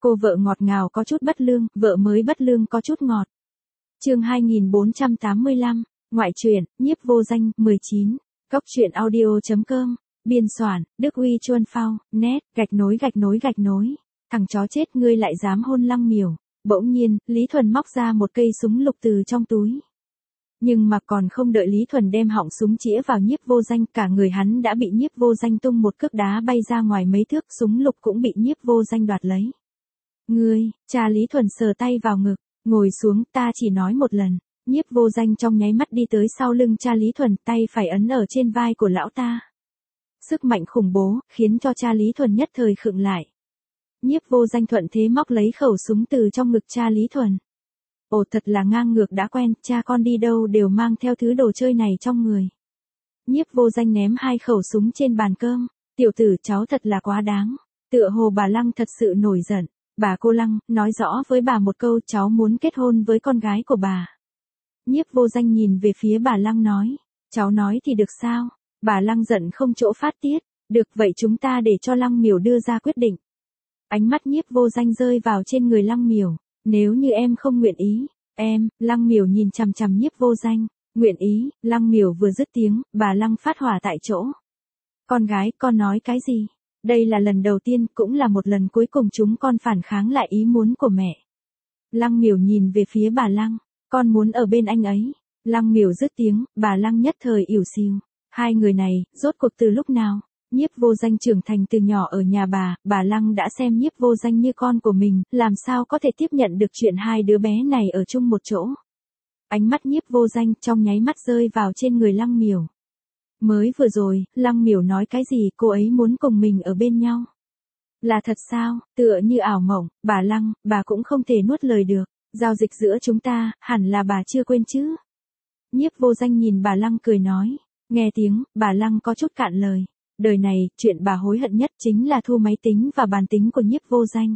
Cô vợ ngọt ngào có chút bất lương, vợ mới bất lương có chút ngọt. Chương 2485, ngoại truyện, nhiếp vô danh, 19. Cốc truyện audio.com, biên soạn, Đức Uy Chuân Phao, net, gạch nối. Thằng chó chết ngươi lại dám hôn Lăng Miểu. Bỗng nhiên, Lý Thuần móc ra một cây súng lục từ trong túi. Nhưng mà còn không đợi Lý Thuần đem họng súng chĩa vào nhiếp vô danh, cả người hắn đã bị nhiếp vô danh tung một cước đá bay ra ngoài mấy thước, súng lục cũng bị nhiếp vô danh đoạt lấy. Ngươi, cha Lý Thuần sờ tay vào ngực, ngồi xuống, ta chỉ nói một lần. Nhiếp vô danh trong nháy mắt đi tới sau lưng cha Lý Thuần, tay phải ấn ở trên vai của lão ta. Sức mạnh khủng bố, khiến cho cha Lý Thuần nhất thời khựng lại. Nhiếp vô danh thuận thế móc lấy khẩu súng từ trong ngực cha Lý Thuần. Ồ, thật là ngang ngược đã quen, cha con đi đâu đều mang theo thứ đồ chơi này trong người. Nhiếp vô danh ném hai khẩu súng trên bàn cơm. Tiểu tử, cháu thật là quá đáng. Tựa hồ bà Lăng thật sự nổi giận. Bà cô Lăng, nói rõ với bà một câu, cháu muốn kết hôn với con gái của bà. Nhiếp vô danh nhìn về phía bà Lăng nói. Cháu nói thì được sao? Bà Lăng giận không chỗ phát tiết. Được, vậy chúng ta để cho Lăng Miểu đưa ra quyết định. Ánh mắt nhiếp vô danh rơi vào trên người Lăng Miểu. Nếu như em không nguyện ý, Lăng Miểu nhìn chằm chằm nhiếp vô danh. Nguyện ý, Lăng Miểu vừa dứt tiếng, bà Lăng phát hỏa tại chỗ. Con gái, con nói cái gì? Đây là lần đầu tiên, cũng là một lần cuối cùng chúng con phản kháng lại ý muốn của mẹ. Lăng Miểu nhìn về phía bà Lăng. Con muốn ở bên anh ấy. Lăng Miểu dứt tiếng, bà Lăng nhất thời ỉu xìu. Hai người này, rốt cuộc từ lúc nào? Nhiếp vô danh trưởng thành từ nhỏ ở nhà bà Lăng đã xem nhiếp vô danh như con của mình, làm sao có thể tiếp nhận được chuyện hai đứa bé này ở chung một chỗ. Ánh mắt nhiếp vô danh trong nháy mắt rơi vào trên người Lăng Miểu. Mới vừa rồi, Lăng Miểu nói cái gì, cô ấy muốn cùng mình ở bên nhau. Là thật sao? Tựa như ảo mộng, bà Lăng, bà cũng không thể nuốt lời được. Giao dịch giữa chúng ta, hẳn là bà chưa quên chứ. Nhiếp vô danh nhìn bà Lăng cười nói. Nghe tiếng, bà Lăng có chút cạn lời. Đời này, chuyện bà hối hận nhất chính là thu máy tính và bàn tính của nhiếp vô danh.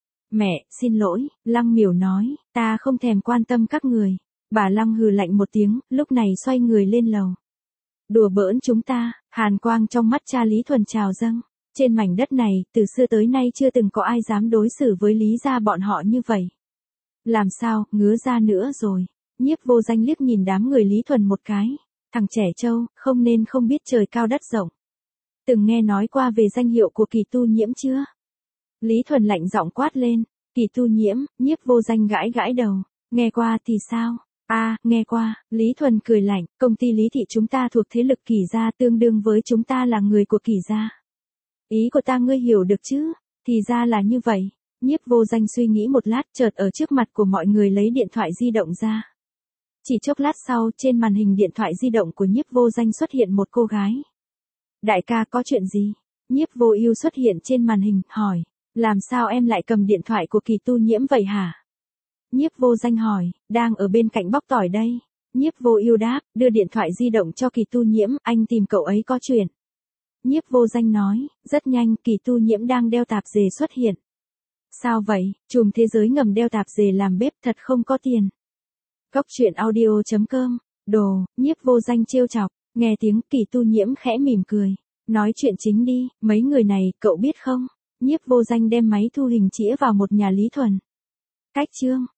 Mẹ, xin lỗi, Lăng Miểu nói, ta không thèm quan tâm các người. Bà Lăng hừ lạnh một tiếng, lúc này xoay người lên lầu. Đùa bỡn chúng ta, hàn quang trong mắt cha Lý Thuần trào dâng. Trên mảnh đất này, từ xưa tới nay chưa từng có ai dám đối xử với Lý gia bọn họ như vậy. Làm sao, ngứa ra nữa rồi. Nhiếp vô danh liếc nhìn đám người Lý Thuần một cái. Thằng trẻ trâu, không nên không biết trời cao đất rộng. Từng nghe nói qua về danh hiệu của Kỳ Tu Nhiễm chưa? Lý Thuần lạnh giọng quát lên. Kỳ Tu Nhiễm, nhiếp vô danh gãi gãi đầu. Nghe qua thì sao? Nghe qua, Lý Thuần cười lạnh, công ty Lý Thị chúng ta thuộc thế lực Kỳ gia tương đương với chúng ta là người của Kỳ gia. Ý của ta ngươi hiểu được chứ? Thì ra là như vậy. Nhiếp vô danh suy nghĩ một lát, chợt ở trước mặt của mọi người lấy điện thoại di động ra. Chỉ chốc lát sau, trên màn hình điện thoại di động của nhiếp vô danh xuất hiện một cô gái. Đại ca có chuyện gì? Nhiếp vô ưu xuất hiện trên màn hình, hỏi. Làm sao em lại cầm điện thoại của Kỳ Tu Nhiễm vậy hả? Nhiếp vô danh hỏi, đang ở bên cạnh bóc tỏi đây. Nhiếp vô ưu đáp, đưa điện thoại di động cho Kỳ Tu Nhiễm, anh tìm cậu ấy có chuyện. Nhiếp vô danh nói, rất nhanh, Kỳ Tu Nhiễm đang đeo tạp dề xuất hiện. Sao vậy, chùm thế giới ngầm đeo tạp dề làm bếp thật không có tiền. Cốc truyện audio.com, đồ, nhiếp vô danh trêu chọc, nghe tiếng Kỳ Tu Nhiễm khẽ mỉm cười. Nói chuyện chính đi, mấy người này, cậu biết không? Nhiếp vô danh đem máy thu hình chĩa vào một nhà Lý Thuần. Cách chương.